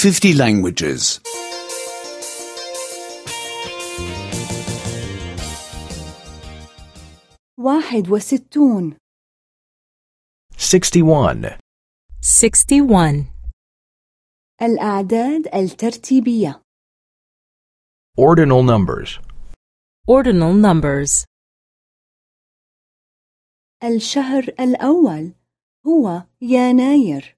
50 languages. 61 61. 61. الأعداد الترتيبية. Ordinal numbers. Ordinal numbers. الشهر الأول هو يناير.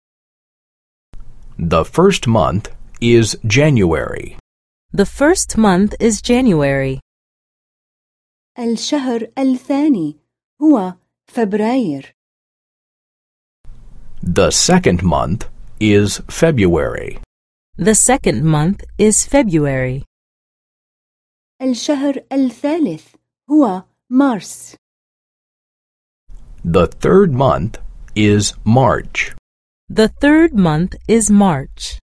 The first month is January. The first month is January. الشهر الثاني هو فبراير. The second month is February. The second month is February. الشهر الثالث هو مارس. The third month is March. The third month is March.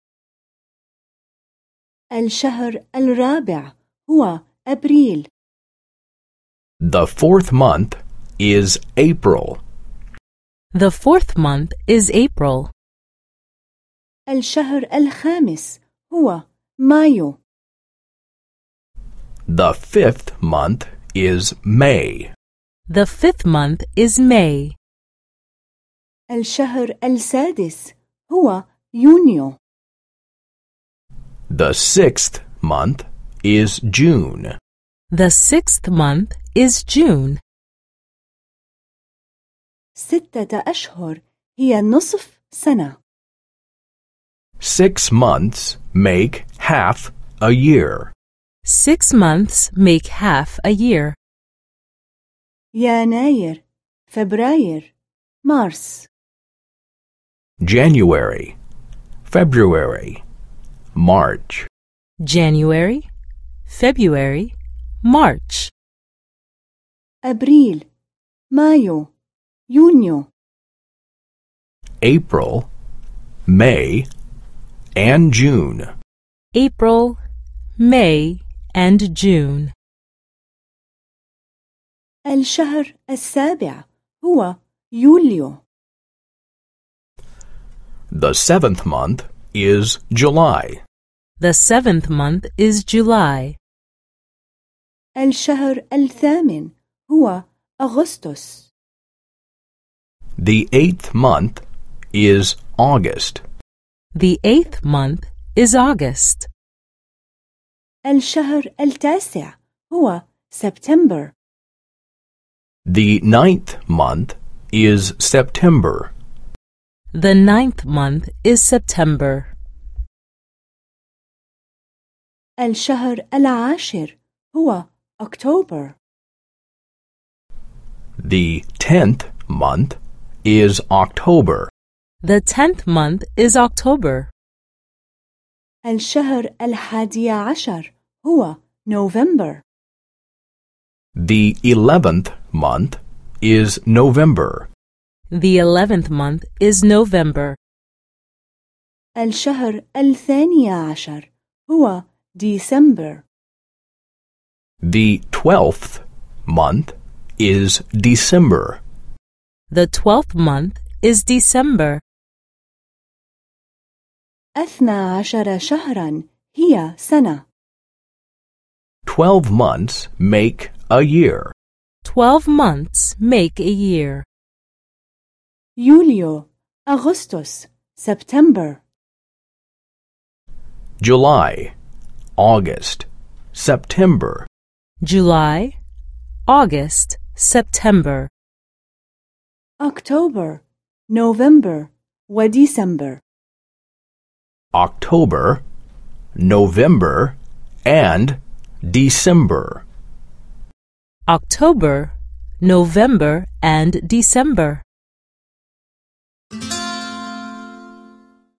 الشهر الرابع هو أبريل. The fourth month is April. The fourth month is April. الشهر الخامس هو مايو. The fifth month is May. The fifth month is May. الشهر السادس هو يونيو. The sixth month is June. The sixth month is June. 6 أشهر هي نصف سنة. 6 months make half a year. 6 months make half a year. يناير، فبراير، مارس. January, February, March. January, February, March. أبريل، مايو، يونيو. April, May, and June. April, May, and June. الشهر السابع هو يوليو. The seventh month is July. The seventh month is July. الشهر الثامن هو أغسطس. The eighth month is August. The eighth month is August. الشهر التاسع هو سبتمبر. The ninth month is September. The ninth month is September. الشهر العاشر هو أكتوبر. The 10th month is October. The 10th month is October. الشهر الحادي عشر هو نوفمبر. The 11th month is November. The 11th month is November. الشهر الثاني عشر هو ديسمبر. The 12th month is December. The 12th month is December. 12 شهرا هي سنة. 12 months make a year. 12 months make a year. يوليو، أغسطس، سبتمبر. July, August, September. July, August, September. أكتوبر، نوفمبر، وديسمبر. October, November, and December. October, November, and December.